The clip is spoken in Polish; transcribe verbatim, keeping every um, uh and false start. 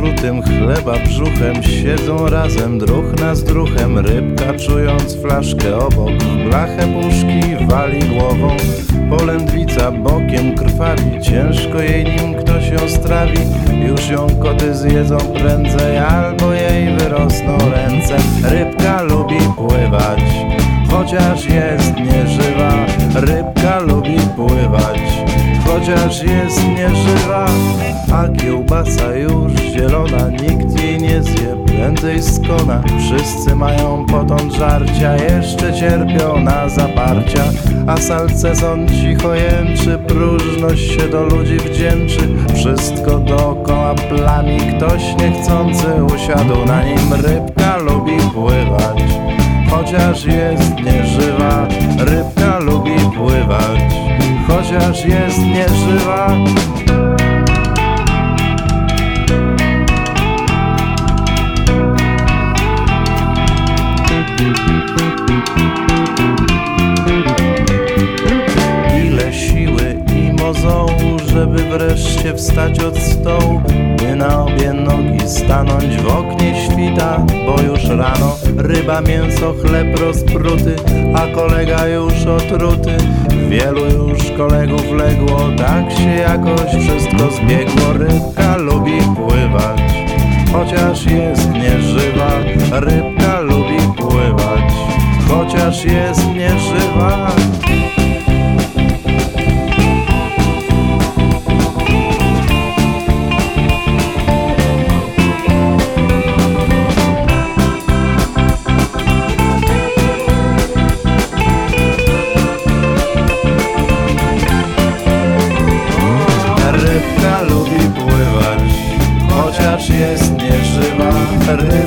sprutym chleba brzuchem siedzą razem, druch na z druchem. Rybka, czując flaszkę obok, w blachę puszki wali głową. Polędwica bokiem krwawi, ciężko jej nim ktoś ją strawi. Już ją koty zjedzą prędzej, albo jej wyrosną ręce. Rybka lubi pływać, chociaż jest nieżywa. Rybka lubi pływać, chociaż jest nieżywa. A kiełbasa już zielona, nikt jej nie zje prędzej skona. Wszyscy mają potąd żarcia, jeszcze cierpią na zaparcia. A salcezon cicho jęczy, próżność się do ludzi wdzięczy. Wszystko dookoła plami, ktoś niechcący usiadł na nim. Rybka lubi pływać, chociaż jest nieżywa. Rybka lubi pływać, chociaż jest nieżywa. Ile siły i mozołu, żeby wreszcie wstać od stołu, by na obie nogi stanąć. W oknie świta, bo już rano. Ryba, mięso, chleb rozpruty, a kolega już otruty. Wielu już kolegów legło, tak się jakoś wszystko zbiegło. Rybka lubi pływać, chociaż jest nieżywa. Rybka lubi pływać, chociaż jest nieżywa. Rybka lubi pływać, chociaż jest nieżywa.